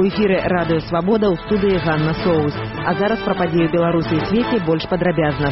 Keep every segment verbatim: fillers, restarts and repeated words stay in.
У эфіры радыё Свабода, ў студыі Ганна Соус. А зараз пра падзеі Беларусі і свеце больш падрабязна.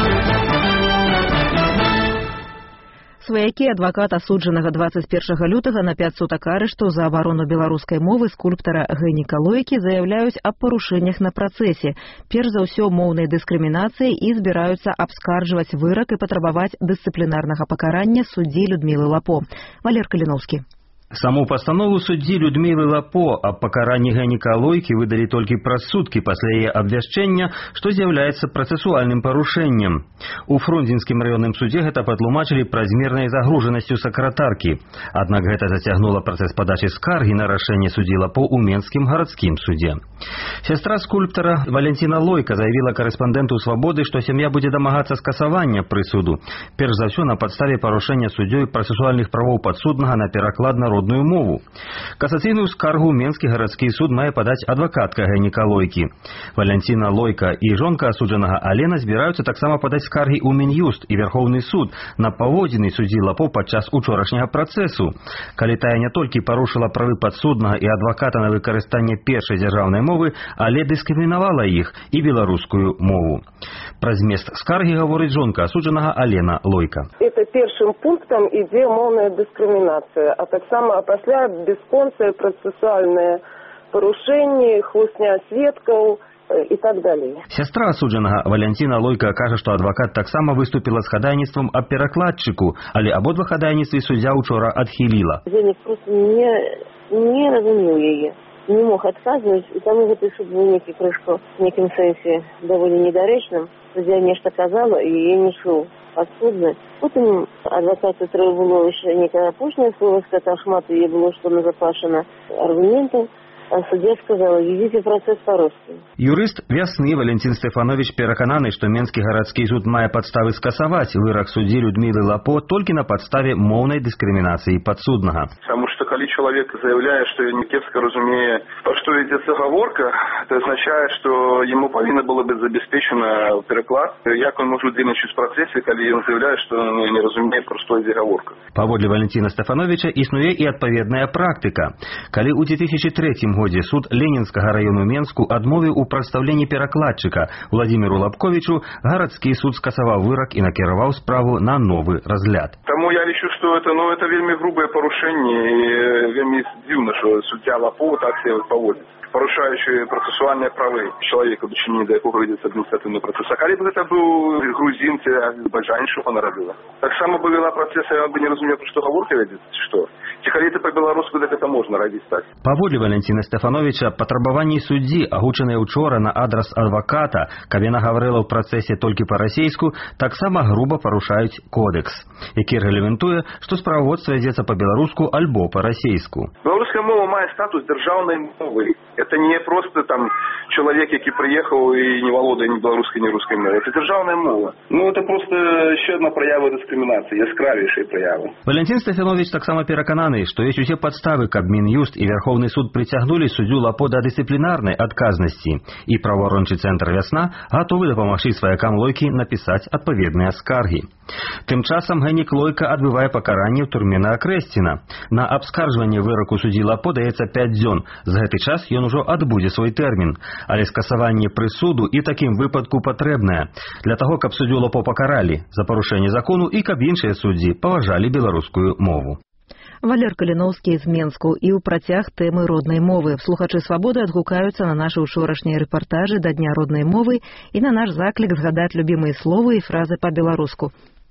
Сваякі адвакат асуджанага дваццаць першага лютага на пяць сутак арышту за абарону беларускай мовы скульптара Гэніка Лойкі заяўляюць аб парушэннях на працэсе, перш за ўсё моўнай дыскрымінацыі, і збіраюцца абскарджваць вырак і патрабаваць дысцыплінарнага пакарання суддзі Людмілы Лапо. Валер Каліновскі. Саму пастанову суддзі Людмілы Лапо аб пакаранні Гэніка Лойкі выдалі толькі праз суткі пасля яе абвяшчэння, што з'яўляецца працэсуальным парушэннем. У Фрунзенскім раённым судзе гэта патлумачылі празмернай загружанасцю сакратаркі. Аднак гэта зацягнула працэс падачы скаргі на рашэнне суддзі Лапо ў Менскім гарадскім судзе. Сястра скульптара Валентина Лойка заявіла корэспандэнту Свабоды, што сям'я будзе дамагацца скасавання прысуду, перш за ўсё на падставе парушэння суддзёй працэсуальных правоў падсуднага на пераклад на родную мову. Касацыйную скаргу Менскі гарадскі суд мае падаць адвакатка Гэніка Лойкі. Валентина Лойка і жонка асуджанага Алена збіраюцца таксама падаць скаргі ў Мін'юст і Вярхоўны суд на паводзіны суддзі Лапо падчас учорашняга працэсу, калі тая не толькі парушыла правы падсуднага і адваката на выкарыстанне першай дзяржаўнай мовы, але дыскрымінавала іх і беларускую мову. Пра змест скаргі гаворыць жонка асуджанага Алена Лойка. Это першым пунктам ідзе моўная дыскрымінацыя, а таксама а пасля бясконцыя працэсуальныя парушэнні, хлусня сведкаў і так далей. Сястра асуджанага Валентина Лойка кажа, што адвакат таксама выступіла з хадайніцтвам аб перакладчыку, але абодва хадайніцтвы суддзя учора адхіліла. Гэнік проста не, не разумеў яе, не мог адказваць, і таму гэты суд быў некі крышку в некім сэнсе даволі недарэчным. Суддзя нешта казала, і яе не чуў падсудны. Потым адвакату трэба было яшчэ некае апошняе слово сказаць, а шмат яе было, што назапашана аргументаў. А суддзя сказала, везіце працэс па-руску. Юрыст Вясны Валентин Стефанович перакананы, што Менскі гарадскі суд мае падставы скасаваць вырак суддзі Людмілы Лапо толькі на падставе моўнай дыскрымінацыі падсуднага. Таму што калі чалавек заяўляе, што ён кепска разумее, пра што ідзецца гаворка, это азначае, што яму павінна было быць забяспечана пераклад. Як он можа удзельнічаць у працэсе, калі ён заяўляе, што не разумее, пра што ідзе гаворка. Паводле Валентина Стефановича існуе і адпаведная практыка. Калі ў две тысячы трэцім годзе суд Ленінскага раёну Менску адмовіў у прадстаўленні перакладчыка Владимиру Лапковичу, гарадскі суд скасаваў вырак і накіраваў справу на новы разгляд. Таму я лічу, што это, ну, это вельмі грубае парушэнне і вельмі дзіўна, што суддзя Лапо так себе паводзіць, парушаючы працэсуальныя правы чалавека, дачыненні да якога ідзецца адміністратыўны працэс. А калі б гэта быў грузін ці азербайджанец, што вона рабіла? Таксама бы вела працэс, я бы не разумеў, пра што гаворка вядзецца, ці што? Ці калі это па-беларуску, так гэта можна рабіць так. Паводле Валентина Стефановича, патрабаванні суддзі, агучаныя учора на адрас адваката, каб яна гаварыла ў працэсе толькі па-расейску, таксама груба парушаюць кодэкс, які рэгламентуе, што справаводства ідзецца па-беларуску альбо па-расейску. Беларуская мова мае статус дзяржаўнай мовы. Это не просто там чалавек, які прыехаў і не валодае ні беларускай, ні рускай мовы. Это дзяржаўная мова. Ну, это просто ще одна праява дыскрымінацыі, яскравейшая праява. Валентин Стефанович таксама перакананы, што ёсць усе падставы, каб Мін'юст і Вярхоўны суд прыцягнулі суддзю Лапо да дысцыплінарнай адказнасці, і праваабарончы цэнтр «Вясна» гатовы дапамагчы сваякам Лойкі напісаць адпаведныя скаргі. Тым часам Гэнік Лойка адбывае пакаранне ў турме на Акрэсціна. На абскарджванне выраку суддзі Лапо даецца пяць дзён. За гэты час ён ужо адбудзе свой тэрмін. Але скасаванне прысуду і такім выпадку патрэбнае для таго, каб суддзю Лапо пакаралі за парушэнне закону і каб іншыя суддзі паважалі беларускую мову. Валер Каліновскі з Менску. І ў працяг тэмы роднай мовы. Слухачы Свабоды адгукаюцца на нашы учорашнія рэпартажы да Дня роднай мовы і на наш заклік згадаць любімыя словы і фразы па-беларуску.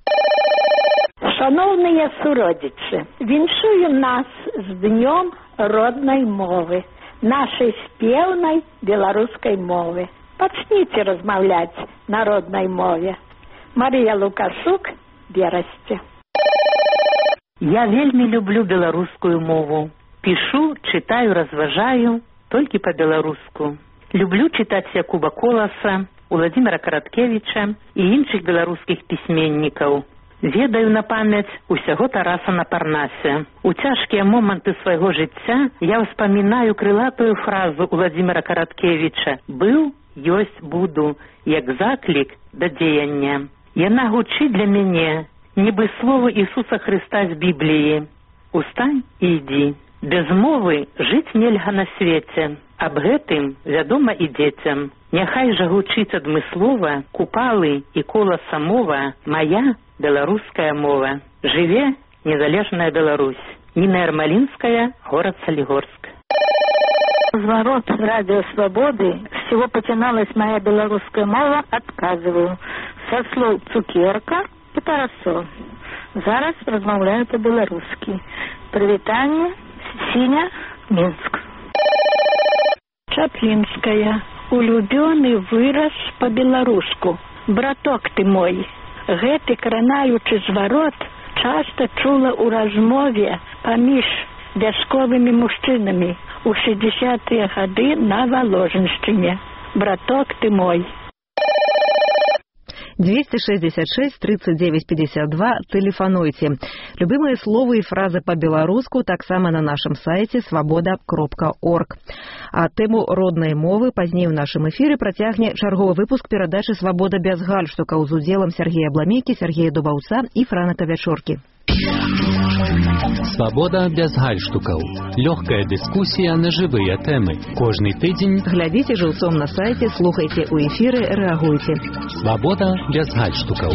Шановныя суродзічы, віншую нас з Днём роднай мовы, нашай спеўнай беларускай мовы. Пачніце размаўляць на роднай мове. Марыя Лукашук, Берасці. Я вельмі люблю беларускую мову. Пішу, чытаю, разважаю толькі па-беларуску. Люблю чытаць Якуба Коласа, Уладзіміра Караткевіча і іншых беларускіх пісьменнікаў. Ведаю на памяць усяго Тараса на Парнасе. У цяжкія моманты свайго жыцця я ўспамінаю крылатую фразу Уладзіміра Караткевіча «Быў, ёсць, буду», як заклік да дзеяння. Яна гучыць для мяне, нібы слово Ісуса Христа з Бібліі. Устань і ідзі. Без мовы жыць нельга на свеце. Аб гэтым вядома і дзецям. Няхай жа гучыць адмыслова купалы і коласа мова мая беларуская мова. Жыве незалежная Беларусь. Нина Ермолинская, город Солигорск. Зворот радио «Свободы», с чего потянулась моя белорусская мова, отказываю. Со слов «цукерка» и «парасол». Зараз размовляю по-белорусски. Привитание, Синя, Минск. Чаплинская. Улюбёный выраз по-белоруску. Браток ты мой. Гэты кранаючы зворот часто чула ў размове паміж вясковымі мужчынамі у шестидесятые гады на Воложеншчыне. Браток ты мой. двести шестьдесят шесть тридцать девять пятьдесят два. Телефонуйте. Любимые слова и фразы по-беларуску таксама на нашем сайте свобода кропка орг. А тему роднай мовы пазней у нашым эфіры працягне чарговы выпуск перадачы «Свобода без гальштукаў» з удзелам Сергея Бламейкі, Сергея Дубаўца і Франата Вячоркі. Свобода без гальштукаў. Лёгкая дискуссия на живые темы. Кожный тыдзень. Глядзіце жыўцом на сайте, слухайте у эфиры, реагуйте. Свобода без гальштукаў.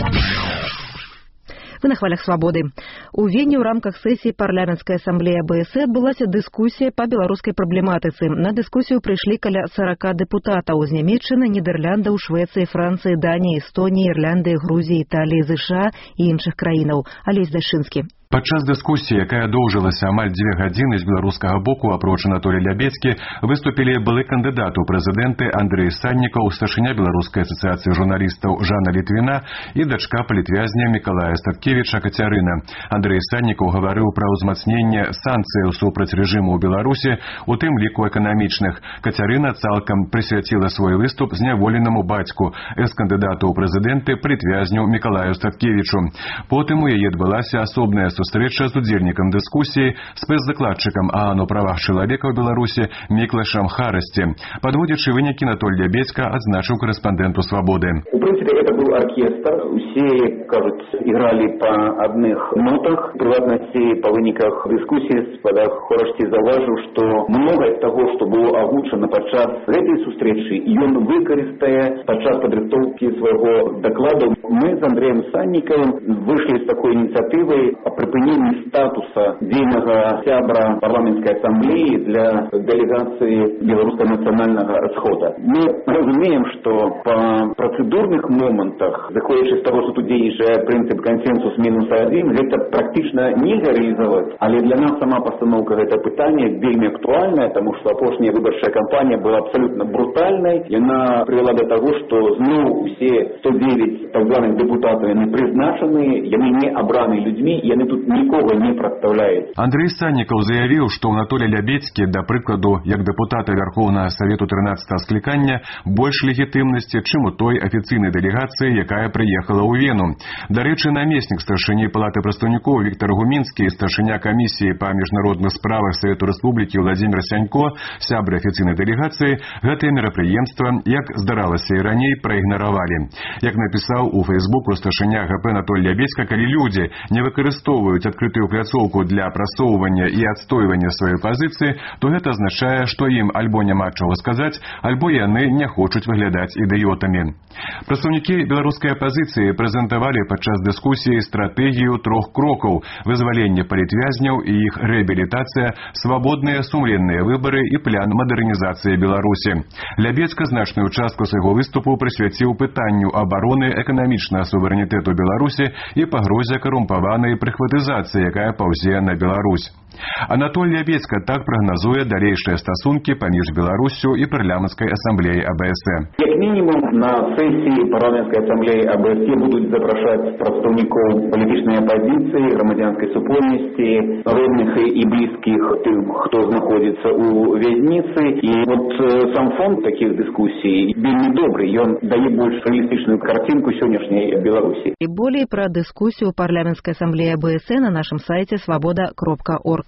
Вы на хвалях свободы. У Вене ў рамках сессии парламентской ассамблеи АБС адбылася дискуссия по белорусской проблематице. На дискуссию пришли каля сорока депутатов из Нямецчыны, Нидерландов, Швеции, Франции, Дании, Эстонии, Ирландии, Грузии, Италии, США и іншых краінаў. Алесь Дашинский. Падчас дыскусіі, якая доўжылася амаль дзве гадзіны з беларускага боку, апроч Анатолія Лябецкі, выступілі былы кандыдат у прэзідэнты Андрэй Саннікаў, старшыня Беларускай асацыяцыі журналістаў Жанна Літвіна і дачка палітвязня Мікалая Статкевіча Кацярына. Андрэй Саннікаў гаварыў пра ўзмацненне санкцыяў супраць рэжыму ў Беларусі, у тым ліку эканамічных. Кацярына цалкам прысвяціла свой выступ зняволенаму бацьку, экс-кандыдату ў прэзідэнты палітвязню Мікалаю Статкевічу. Потым у яе адбылася асобная сустрэча з удзельнікам дыскусіі, спецдакладчыкам ААН у правах чалавека ў Беларусі Міклашам Харасці. Подводячы вынікі, Анатоль Лябецька адзначыў корэспандэнту «Свободы». В принципе, это был оркестр. Все, кажется, играли по одних нотах. В приватности, по выниках дискуссии, спадах Хорашці заўважыў, что много из того, что было озвучено подчас этой встречи, ён выкарыстае подчас подрыхтоўкі своего доклада. Мы с Андреем Санниковым вышли с такой инициативой о припынении статуса дзейнага сябра парламентской ассамблеи для делегации Белорусского национального схода. Мы разумеем, что по процедурных моментах, заходячи з того, что тут дзейнічае принцип консенсус минус один, это практично нельзя реализовать. Але для нас сама постановка этого питания вельми актуальная, потому что апошняя выборчая кампания была абсолютно брутальной, и она привела до того, что зноў все сто девять так званых депутатов они призначены, они не обраны людьми, и они тут никого не представляют. Андрей Санников заявил, что у Анатолия Лябецькі, до прикладу, як депутата Верховного Совету тринадцатого скликання, больше легитимности, чем у той офиційной делегации, якая приехала у Вену. До речи, наместник старшыні Палаты прадстаўнікоў Виктор Гуминский, старшыня комиссии по международных справах Совету Республики Владимир Сянько, сябры офиційной делегации, гэтае мерапрыемства, як здаралася і раней, проигноровали. Як написал у Фейсбуку старшыня ГП Анатолий Лябецька, калі люди не выкарыстоўваюць адкрытую пляцоўку для прасоўвання і адстойвання сваёй пазіцыі, то гэта азначае, што ім альбо няма чаго сказаць, альбо яны не хочуць выглядаць ідыётамі. Прадстаўнікі беларускай апазіцыі прэзентавалі падчас дыскусіі стратэгію трох крокаў: вызваленне палітвязняў і іх рэабілітацыя, свабодныя сумленныя выбары і план мадэрнізацыі Беларусі. Лябецька значную частку свайго выступу прысвяціў пытанню абароны эканамічнага суверэнітэту Беларусі і пагрозе карумпаванай прыхватызацыі, якая паўзе на Беларусь. Анатолий Лябецька так прогнозуе далейшие стасунки паміж Беларусью и парламентской ассамблеей АБС. Как минимум на сессии парламентской ассамблеи АБС будут запрашивать представников политической оппозиции, громадянской супольности, родных и близких тем, кто находится у вязницы. И вот сам фон таких дискуссий вельми добрый, и он дает больше реалистичную картинку сегодняшней Беларуси. И более про дискуссию парламентской ассамблеи АБС на нашем сайте свобода кропка орг.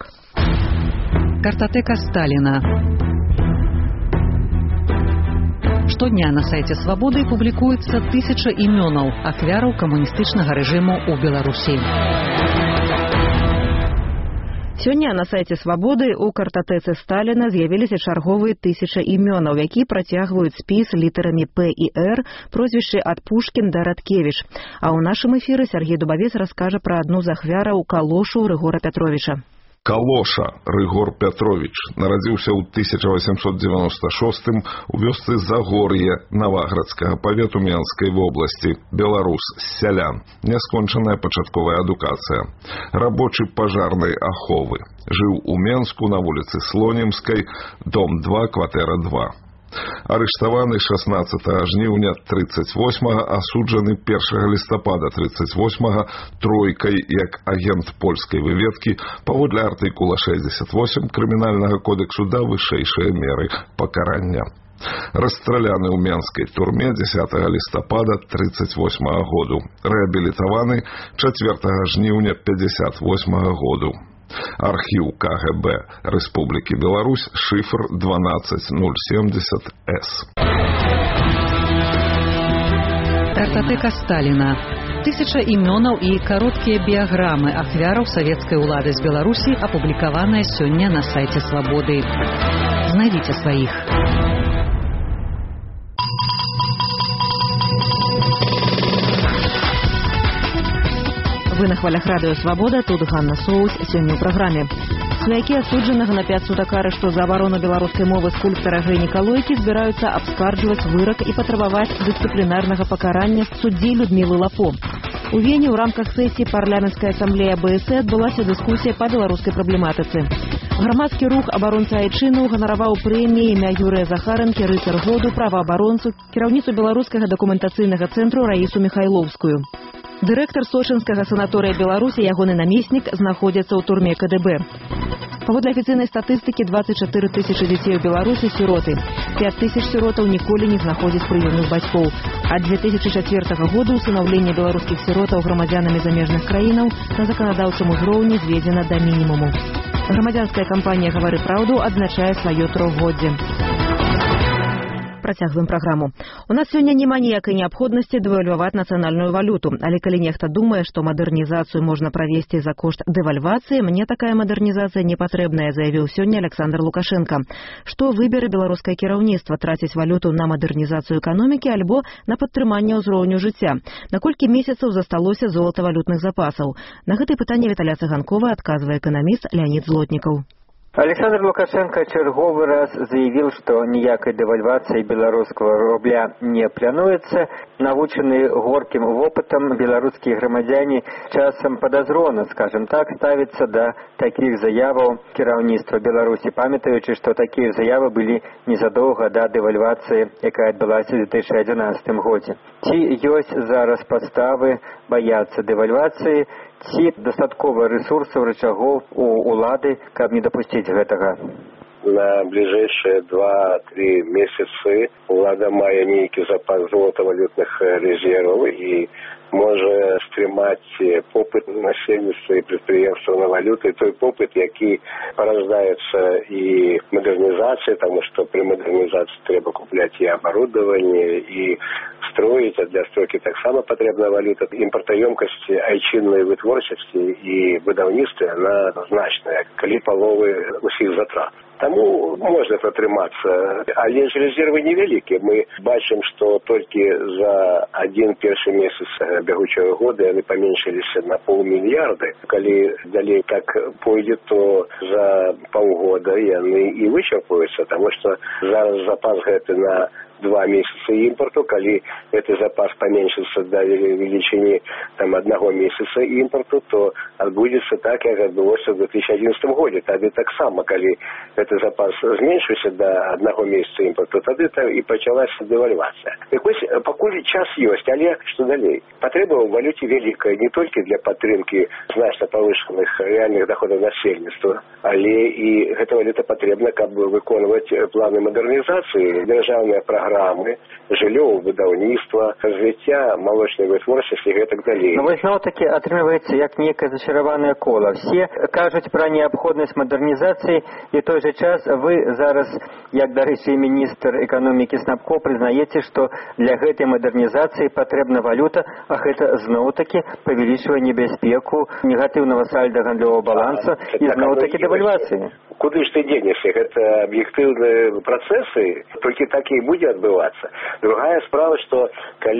Картотека Сталина. Штодня на сайте «Свободы» публікуецца тысяча імёнаў ахвяраў камуністычнага рэжыму ў Беларусі. Сёння на сайце «Свабоды» у картатэцы Сталіна з'явіліся чарговыя тысяча імёнаў, які працягваюць спіс літарамі П і Р, прозвішчы ад Пушкін да Радкевіч. А ў нашым эфіры Сергей Дубавец раскажа пра адну з ахвяраў Калошу Рыгора Пятровіча. Калоша Рыгор Пятрович нарадзіўся ў тысяча восемьсот девяносто шостым у вёсцы Загор'е Наваградскага павету Менскай вобласці, беларус з сялян, няскончаная пачатковая адукацыя, рабочы пажарнай аховы. Жыў у Менску на вуліцы Слонімскай, дом два, кватэра два. Арыштаваны шаснаццатага жніўня тридцать восьмага, асуджаны першага лістапада тридцать восьмага тройкай як агент польскай выведкі паводле артыкула шэсцьдзесят восемь крымінальнага кодексу да вышэйшыя меры пакарання. Расстраляны ў Менскай турме дзесятага лістапада тридцать восьмага году. Рэабілітаваны чацвёртага жніўня пятьдесят восьмага году. Архіў Ка Гэ Бэ Рэспублікі Беларусь, шифр дванаццаць нуль семьдесят эс. Картатэка Сталіна. Тысяча імёнаў і кароткія біяграмы ахвяраў савецкай улады з Беларусі апублікаваныя сёння на сайце «Свабоды». Знайдзіце сваіх. Вы на хвалях радыё «Свабода», тут Ганна Соус. Сёння ў праграме. Сваякі асуджанага на пяць сутак арышту за абарону беларускай мовы скульптара Гэніка Лойкі збіраюцца абскарджваць вырак і патрабаваць дысцыплінарнага пакарання суддзі Людмілы Лапо. У Вені ў рамках сесіі парламенцкай асамблеі А Бэ Эс адбылася дыскусія па беларускай праблематыцы. Грамадскі рух абаронца айчыны ўганараваў прэміяй імя Юрыя Захаранкі рыцар году, праваабаронцу, кіраўніцу беларускага дакументацыйнага цэнтру Раісу Міхайлоўскую. Дырэктар сочынскага санаторыя Беларусі, ягоны намеснік, знаходзяцца ў турме Ка Дэ Бэ. Паводле афіцыйнай статыстыкі двадцать чатыры тысячы дзяцей у Беларусі сіроты. пять тысяч сіротаў ніколі не знаходзяць прыёмных бацькоў. Ад две тысячы чацвёртага году усынаўленне беларускіх сіротаў грамадзянамі замежных краінаў на заканадаўчым узроўні зведзена да мінімуму. Грамадзянская кампанія «Гавары праўду» адзначае сваё трохгоддзе. Працягваем праграму. У нас сёння няма ніякай неабходнасці дэвальваваць нацыянальную валюту, але калі нехта думае, што мадэрнізацыю можна правесці за кошт дэвальвацыі, мне такая мадэрнізацыя не патрэбная, заявіў сёння Александр Лукашенко. Што выберэ беларускае кіраўніцтва, траціць валюту на мадэрнізацыю эканомікі альбо на падтрыманне ўзроўню жыцця? На колькі месяцаў засталося золатавалютных запасаў? На гэтае пытанне Віталя Цыганкова адказвае эканаміст Леонид Злотнікаў. Александр Лукашенко черговый раз заявил, что никакой девальвации белорусского рубля не плануется. Навученные горьким опытом белорусские громадяне часом подозренно, скажем так, ставятся до таких заявов кіраўніцтва Беларуси, памятаючи, что такие заявы были незадолго до девальвации, якая отбылась в две тысячи одиннадцатом году. Ці ёсць зараз подставы бояться девальвации, ці дастаткова ресурсаў, рычагоў у улады, каб не дапусціць гэтага? На ближайшие два-три месяцы улада мае нейкі запас золотавалютных резерваў і можа стрымаць попыт насельніцтва і прадпрыемстваў на валюты, той попыт, які параждаецца і мадэрнізацыя, таму што пры мадэрнізацыі трэба купляць і аборудаванне, і строіць, а для стройкі таксама патрэбна валюта. Імпартаёмкасць айчыннай вытворчасці і будаўніцтва яна значная, калі паловы усіх затрат. Таму можна пратрымацца, але ж резервы невялікія. Мы бачым, што толькі за адзін першы месяц бягучага года яны паменшыліся на паўмільярда. Калі далей так пойдзе, то за паўгода яны і вычарпаюцца, таму што зараз запас гэты на два месяца імпорту, калі гэты запас паменшыцца да велічыні там аднаго месяца імпорту, то адбудзецца так, як адбылося ў две тысячи одиннадцатом годзе. Тады таксама, калі гэты запас зменшыўся да аднаго месяца імпорту, тады і пачалася дэвальвацыя. Так вось, пакуль час ёсць, але што далей? Патрэба ў валюце вялікая не толькі для падтрымкі значна павышаных рэальных доходаў насельніцтва, але і гэта валюта патрэбна, каб выконваць планы мадэрнізацыі. Дзяржаўная праграма праграмы жыллёвого будаўніцтва, развіцця малочнай вытворчасці і гэтак далей. Ну вось зноў-такі атрымліваецца як некае зачараванае кола. Все кажуць пра неабходнасць мадэрнізацыі, і той же час вы зараз, як, дарэчы, міністр эканомікі Снапко, прызнаеце, што для гэтай мадэрнізацыі патрэбна валюта, а гэта зноў-такі павялічвае небяспеку негатыўнага сальда гандлёвага баланса і зноў-такі дэвальвацыі. Куды ж ты денешся? Гэта аб'ектыўныя працэсы, толькі так і будзе адбывацца. Другая справа, што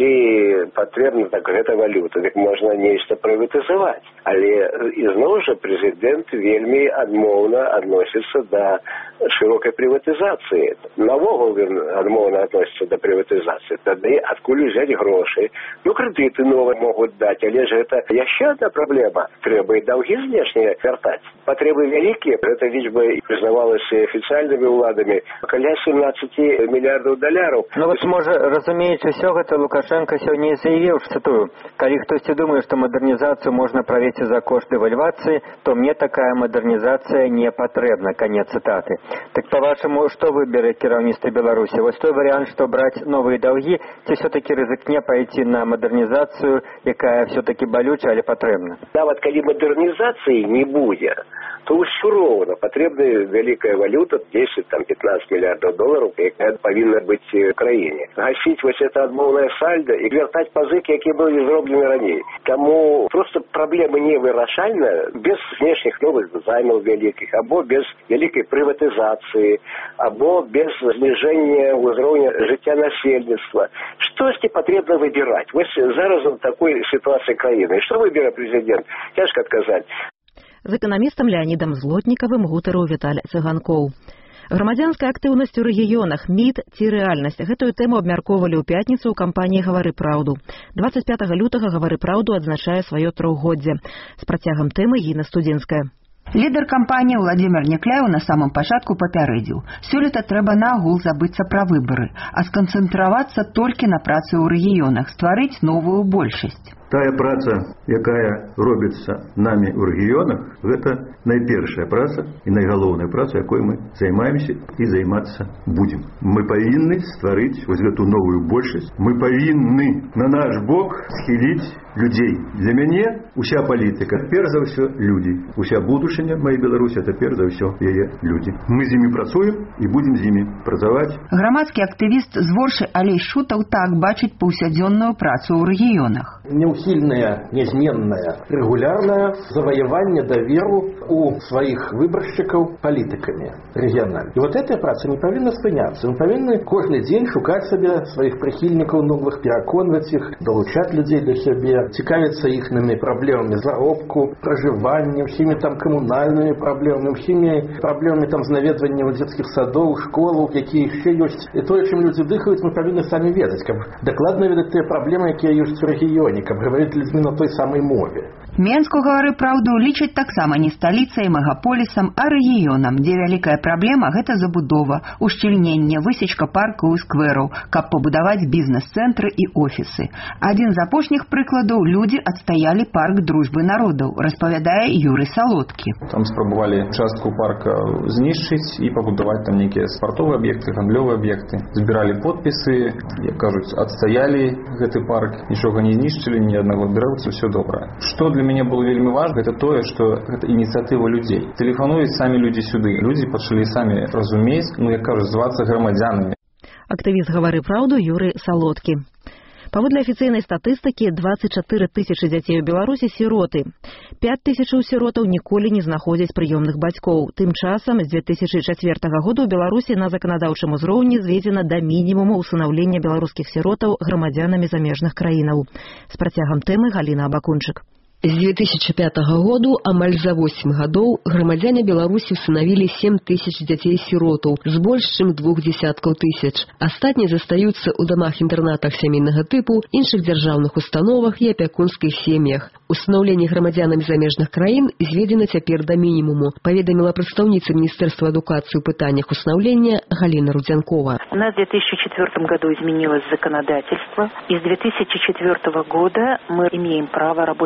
калі патрэбна так гэта валюта, дык можна нешта прыватызаваць. Але ізноў жа прэзідэнт вельмі адмоўна адносіцца да шырокай прыватызацыі. Навогул ён адмоўна адносіцца да прыватызацыі. Тады адкуль узяць грошы? Ну, крэдыты новыя могуць даць, але ж гэта яшчэ одна праблема. Трэба і даўгі знешнія вяртаць. Патрэбы вялікія, гэта лічба і прызнавалася афіцыяльнымі ўладамі каля семнадцать мільярдаў даляраў. Ну вот, можа, разумеючы ўсё гэта, Лукашенко сёння і заявіў, цытую: «Калі хтосьці думае, што мадэрнізацыю можна правесці за кошт дэвальвацыі, то мне такая мадэрнізацыя не патрэбна». Канец цытаты. Так, па-вашаму, што выберэ кіраўніцтва Беларусі? Вось той варыянт, што браць новыя даўгі, ці ўсё-такі рызыкне пайти на мадэрнізацыю, якая ўсё-такі балючая, але патрэбна? Нават калі мадэрнізацыі не будзе, то ўсё роўна патрэбна вялікая валюта, десять-пятнадцать мільярдаў долараў, якая павінна быць у краіне. Гасіць вось это адмоўнае сальда і вяртаць пазыкі, якія былі зроблены раней. Таму проста праблема невырашальная без знешніх новых займаў вялікіх, або без вялікай прыватызацыі, або без зніжэння ўзроўня жыцця насельніцтва. Штосьці патрэбна выбіраць. Вось зараз у такой сітуацыі краіны. І што выбере прэзідэнт? Цяжка адказаць. З эканамістам Леанідам Злотнікавым гутарыў Віталь Цыганкоў. Грамадзянская актыўнасць у рэгіёнах, міт ці рэальнасць. Гэтую тэму абмяркоўвалі ў пятніцу ў кампаніі «Гавары праўду». двадцать пятага лютага «Гавары праўду» адзначае сваё трохгоддзе. З працягам тэмы Гіна Студзінская. Лідар кампаніі Владзімір Някляеў на самым пачатку папярэдзіў: сёлета трэба наогул забыцца пра выбары, а сканцэнтравацца толькі на працы ў рэгіёнах, стварыць новую большасць. Тая праца, якая робіцца намі ў рэгіёнах, гэта найпершая праца і найгалоўная праца, якой мы займаемся і займацца будзем. Мы павінны стварыць вось гэту новую большасць. Мы павінны на наш бок схіліць людзей. Для мяне уся палітыка, перш за ўсё, людзі. Уся будучыня моей Беларусі, это перш за ўсё яе людзі. Мы з імі працуем і будзем з імі працаваць. Грамадскі актывіст з Воршы Алей Шутаў так бачыць паўсядзённую працу ў рэгіёнах. Неухильное, неизменное, регулярное завоевание доверу у своих выборщиков политиками региональными. И вот эта праца не повинна спыняться. Мы повинны каждый день шукать себе своих прихильников новых, переконывать их, долучать людей до себя, цікавиться ихними проблемами заробку, проживания, всеми там коммунальными проблемами, всеми проблемами там с наведыванием детских садов, школ, какие еще есть. И то, чем люди дыхают, мы повинны сами ведать. Как докладно ведать те проблемы, какие есть в регионе, как говорить людьми на той самой мове. Менску «Гавары праўду» лічаць таксама не сталіцай, мегаполісам, а рэгіёнам, дзе вялікая праблема – гэта забудова, ушчыльненне, высечка паркаў і сквераў, каб пабудаваць бізнес-цэнтры і офісы. Адзін з апошніх прыкладаў – людзі адстаялі парк дружбы народаў, распавядае Юрый Салодкі. Там спрабавалі частку парка знішчыць і пабудаваць там нейкія спартовыя аб'екты, гандлёвыя аб'екты. Збіралі подпісы, як кажуць, адстаялі гэты парк, нічога не знішчылі, ні аднаго дрэўца, все добра. Што для мяне было вельмі важна, гэта тое, што гэта ініцыятыва людзей. Тэлефануюць самі людзі сюды. Людзі пачалі самі разумець, ну, як кажуць, звацца грамадзянамі. Актывіст «Гавары праўду» Юрый Салодкі. Паводле афіцыйнай статыстыкі, двадцать четыре тысячы дзяцей у Беларусі сіроты. пять тысячаў сіротаў ніколі не знаходзяць прыёмных бацькоў. Тым часам, з две тысячы чацвёртага года ў Беларусі на заканадаўчым узроўні зведзена да мінімуму ўсынаўлення беларускіх сіротаў грамадзянамі замежных краінаў. З працягам тэмы Галіна Абакунчык. З две тысячи пятага году амаль за восемь гадоў грамадзяне Беларусі усынавілі семь тысяч дзяцей-сіротаў з больш чым двух дзесяткаў тысяч. Астатнія застаюцца ў дамах-інтэрнатах сямейнага тыпу, іншых дзяржаўных установах і апякунскіх сем'ях. Усынаўленне грамадзянамі замежных краін зведзена цяпер да мінімуму, паведаміла прадстаўніца Міністэрства адукацыі ў пытаннях усынаўлення Галина Рудзянкова. У нас в две тысячи четвёртом году изменилось законодательство, и с две тысячи четвёртого года мы имеем право работать только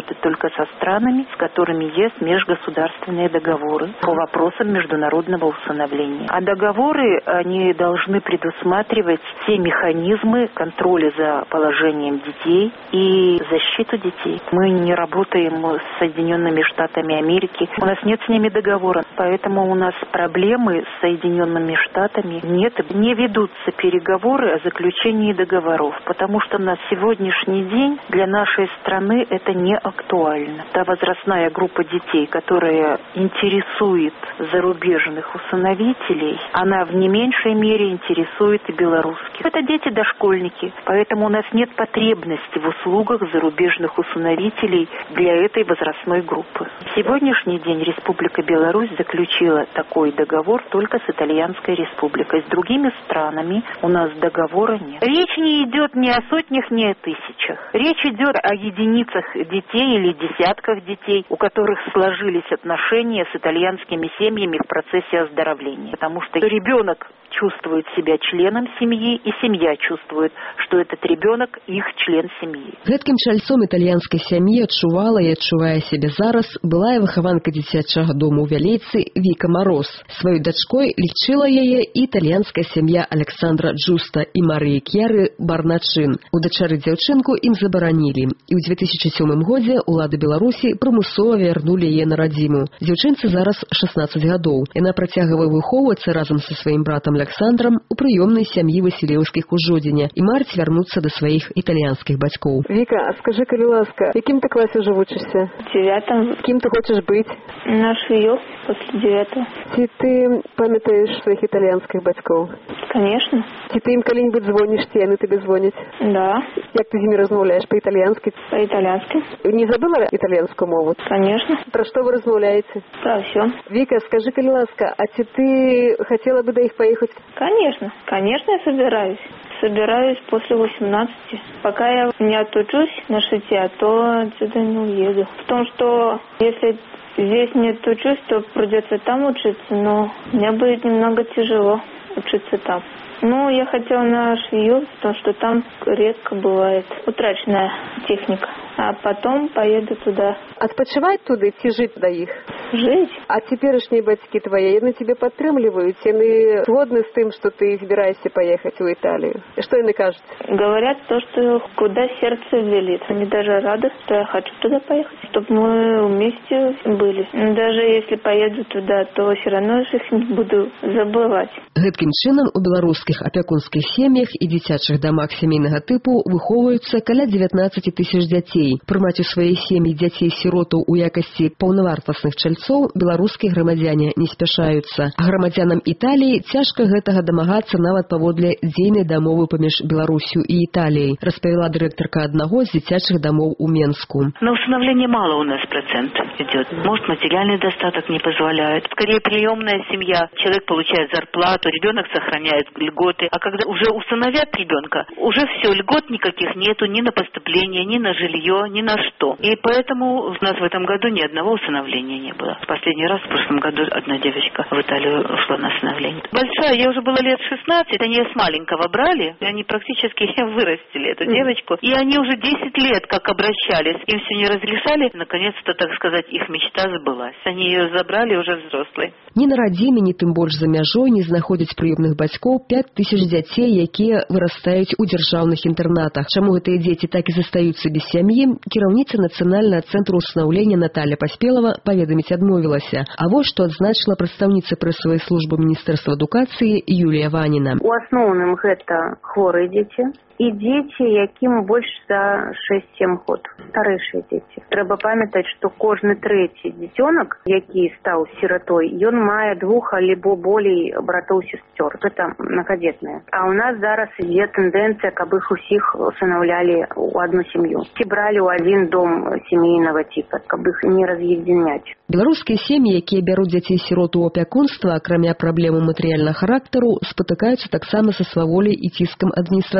только со странами, с которыми есть межгосударственные договоры по вопросам международного усыновления. А договоры, они должны предусматривать все механизмы контроля за положением детей и защиту детей. Мы не работаем с Соединенными Штатами Америки, у нас нет с ними договора, поэтому у нас проблемы с Соединенными Штатами нет. Не ведутся переговоры о заключении договоров, потому что на сегодняшний день для нашей страны это не актуально. Та возрастная группа детей, которая интересует зарубежных усыновителей, она в не меньшей мере интересует и белорусских. Это дети-дошкольники, поэтому у нас нет потребности в услугах зарубежных усыновителей для этой возрастной группы. В сегодняшний день Республика Беларусь заключила такой договор только с Итальянской Республикой. С другими странами у нас договора нет. Речь не идет ни о сотнях, ни о тысячах. Речь идет о единицах детей или десятках детей, у которых сложились отношения с итальянскими семьями в процессе оздоровления. Потому что ребенок чувствует себя членом семьи, и семья чувствует, что этот ребенок их член семьи. Гэткім чальцом італьянскай сям'і адчувала і адчувае сябе зараз былая выхаванка дзіцячага дому ў Вялейцы Віка Мароз. Сваёй дачкой лічыла яе і італьянская сям'я Александра Джуста і Марыі Кьяры Барначын. У дачары дзяўчынку ім забаранілі. І ў две тысячи сёмым годзе улады Беларусі прымусова вярнулі яе на радзіму. Дзяўчынцы зараз шаснаццаць гадоў. Яна працягвае выхоўвацца разам са сваім братам Александром у прыёмнай сям'і Васілеўскіх у Жодзіне і марыць вярнуцца да сваіх італьянскіх бацькоў. Віка, а скажи, калі ласка, в якім ты класе ўжо вучышся? Девятом. Кім ты хочаш быць? На швеёв после девятого. Ці ты памятаеш сваіх італьянскіх бацькоў? Конечно. Ці ты ім калі-нибудь звоніш, ці яны тебе звоняць? Да. Як ты з імі размаўляеш, па-італьянскі? По-итальянски. Не забыла італьянскую мову? Конечно. Про что вы размаўляете? Про все. Вика, скажи, калі ласка, а ці ты хотела бы до их поехать? Конечно. Конечно, я собираюсь. Собираюсь после восемнадцати. Пока я не отучусь на шите, то отсюда не уеду. В том, что если здесь не отучусь, то придется там учиться, но мне будет немного тяжело учиться там. Ну, я хотела на швею, потому что там редко бывает утраченная техника. А потом поеду туда. Адпачываць туды ці жыць да іх? Жыць. А цяперашнія бацькі твае, яны цябе падтрымліваюць? Яны згодны з тым, што ты збіраешся паехаць у Італію? Што яны кажуць? Говорят то, что куда сердце велит. Они даже рады, что я хочу туда поехать, чтобы мы вместе были. Даже если поеду туда, то все равно же их не буду забывать. Гэткім чынам у беларускіх апякунскіх сем'ях і дзіцячых дамах сямейнага тыпу выхоўваюцца каля дзевятнаццаць тысяч дзяцей. Прымаць у свае сем'і дзяцей-сіротаў у якасці паўнавартасных чальцоў беларускія грамадзяне не спяшаюцца. А грамадзянам Італіі цяжка гэтага дамагацца нават паводле дзейнай дамовы паміж Беларусью і Італіяй, распавяла дырэктарка аднаго з дзіцячых дамоў у Менску. На усыновление мало у нас процент идет. Может, материальный достаток не позволяет. Скорее, приемная семья. Человек получает зарплату, ребенок сохраняет льготы. А когда уже усыновят ребенка, уже все, льгот никаких нету ни на поступление, ни на жилье, ни на что. И поэтому у нас в этом году ни одного усыновления не было. В последний раз в прошлом году одна девочка в Италию ушла на усыновление. Большая, ей уже было лет шестнадцать, они ее с маленького брали, и они практически вырастили эту девочку. И они уже десять лет как обращались, им все не разрешали. Наконец-то, так сказать, их мечта сбылась. Они ее забрали уже взрослой. Ні на радзіме, ні тым больш за мяжой не знаходзяць прыёмных бацькоў пяць тысяч дзяцей, якія вырастаюць у дзяржаўных інтэрнатах. Чаму гэтыя дзеці так і застаюцца без сям'і, кіраўніца нацыянальнага цэнтру усынаўлення Наталья Паспелава паведаміць адмовілася. А вось што адзначыла прадстаўніца прэсавай службы міністэрства адукацыі Юлія Ваніна. У асноўным гэта хворыя дзеці і дзеці, якім больш за шэсць-сем год, старэйшыя дзеці. Трэба памятаць, што кожны трэці дзіцёнак, які стаў сіратой, ён мае двух альбо болей братоў-сясцёр. Гэта мнагадзетныя. А ў нас зараз ідзе тэндэнцыя, каб іх усіх усынаўлялі ў одну сям'ю. Ці бралі ў адзін дом сямейнага типа, каб іх не раз'ядзяняць. Беларускія сем'і, якія бяруць дзяцей-сіроту ў апякунства, акрамя праблемы матэрыяльнага характару, спатыкаюцца таксама са сваволяй і ціскам адміністрацыйных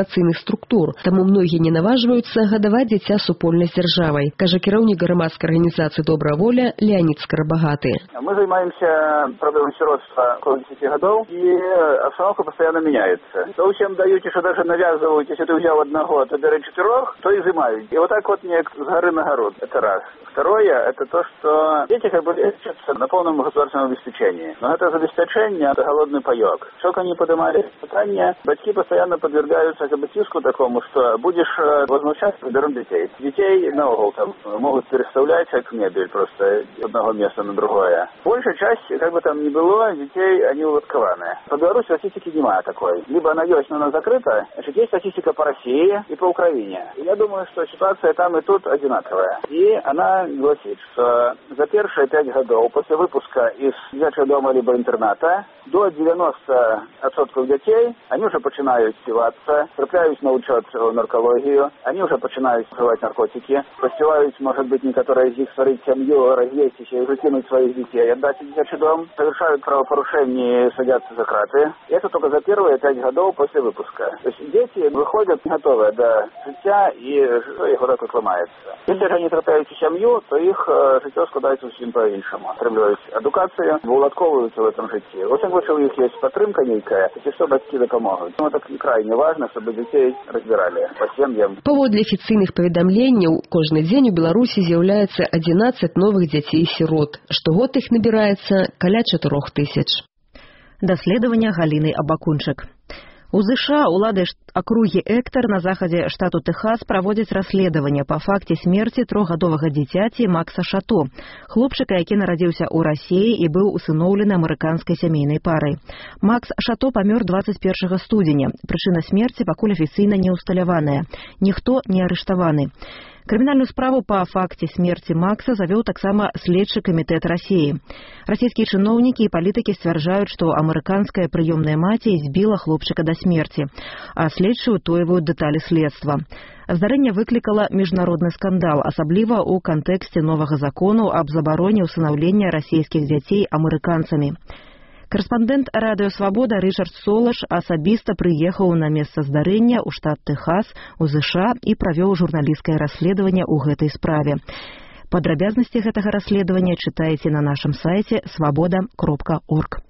структур, таму многія не наважваюцца гадаваць дзіця супольна з дзяржавай, кажа кіраўнік грамадскай арганізацыі «Добрая воля» Леонид Скоробогаты. Мы занимаемся проблемой сиротства около десяти годов, и обстановка постоянно меняется. То, чем даете, что даже навязывают, если ты взял одного, то бери четырех, то изымают. И вот так вот не с горы на город. Это раз. Второе, это то, что дети как бы лечатся на полном государственном обеспечении. Но это обеспечение, это голодный паёк. Сколько они поднимали питание, батьки постоянно подвергаются как бы тиску такому, что будешь возмущаться, берем детей. Детей на угол там могут переставлять как мебель просто с одного места на другое. Большая часть, как бы там ни было, детей, они улоткованы. По Беларуси статистики немає такой. Либо она есть, но она закрыта. Значит, есть статистика по России и по Украине. И я думаю, что ситуация там и тут одинаковая. И она гласит, что за первые пять годов после выпуска из детского дома либо интерната до девяноста процентов детей, они уже начинают спиваться, трапляют на учет в наркологию, они уже начинают спивать наркотики, поспевают, может быть, некоторые из них створить семью, развесть еще и выкинуть своих детей, отдать в детский дом, совершают правопорушения и садятся за краты. И это только за первые пять годов после выпуска. То есть дети выходят готовые до життя и их вот так ломается. Если же они трапляют в семью, то их життя складається зовсім по-іншому. Отримують едукацію, уладковуються в этом житті. Ось якщо у них є підтримка ніяка, то все батьки допоможуть. Ну, так крайне важно, щоб дітей розбирали по сім'ям. Паводле афіцыйных паведамленняў, кожны дзень у Беларусі з'яўляецца адзінаццаць новых дзяцей-сірот. Штогод іх набіраецца каля чатырох тысяч. Даследаванне Галіны Абакунчык. У США улады акругі Эктар на захадзе штату Тэхас праводзяць расследаванне па факце смерці трохгадовага дзіцяці Макса Шато, хлопчыка, які нарадзіўся ў Расіі і быў усыноўлены амерыканскай сямейнай парай. Макс Шато памёр дваццаць першага студзеня. Прычына смерці пакуль афіцыйна не ўсталяваная. Ніхто не арыштаваны. Крымінальную справу па факце смерці Макса завёў таксама следчы камітэт Расіі. Расійскія чыноўнікі і палітыкі сцвярджаюць, што амерыканская прыёмная маці збіла хлопчыка да смерці, а следчы ўтойваюць дэталі следства. Здарэнне выклікала міжнародны скандал, асабліва ў кантэксце новага закону аб забароне ўсынаўлення расійскіх дзяцей амерыканцамі. Корэспандэнт радыё «Свабода» Рычард Солаш асабіста прыехаў на месца здарэння ў штат Тэхас у ЗША і правёў журналісцкае расследаванне ў гэтай справе. Падрабязнасці гэтага расследавання чытаеце на нашым сайце свабода кропка орг.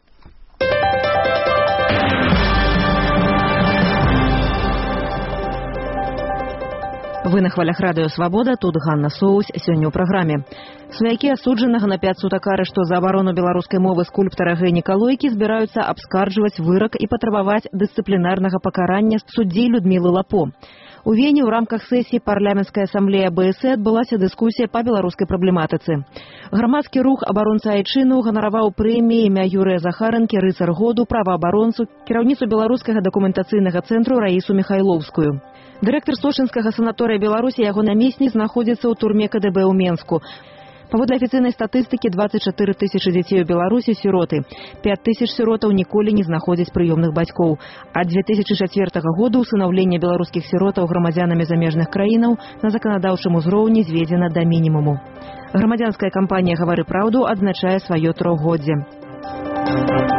Вы на хвалях радыё «Свабода», тут Ганна Соус, сёння ў праграме. Сваякі асуджанага на пяць сутак арышту за абарону беларускай мовы скульптара Гэніка Лойкі збіраюцца абскарджваць вырак і патрабаваць дысцыплінарнага пакарання суддзі Людмілы Лапо. У Вене ў рамках сесіі парламенцкай асамблеі АБС адбылася дыскусія па беларускай праблематыцы. Грамадскі рух абаронца айчыну ганараваў прэміі імя Юрыя Захарэнкі «Рыцар году», праваабаронцу, кіраўніцу беларускага дакументацыйнага цэнтру Раісу Міхайлоўскую. Дырэктар Сочынскага санаторыя Беларусі, яго намеснік, знаходзіцца ў турме КДБ ў Менску. Паводле афіцыйнай статыстыкі, дваццаць чатыры тысячы дзяцей у Беларусі сіроты. пяць тысяч сіротаў ніколі не знаходзяць прыёмных бацькоў. Ад дзве тысячы чацвёртага году усынаўленне беларускіх сіротаў грамадзянамі замежных краінаў на заканадаўчым узроўні зведзена да мінімуму. Грамадзянская кампанія «Гавары праўду» адзначае сваё трохгоддзе.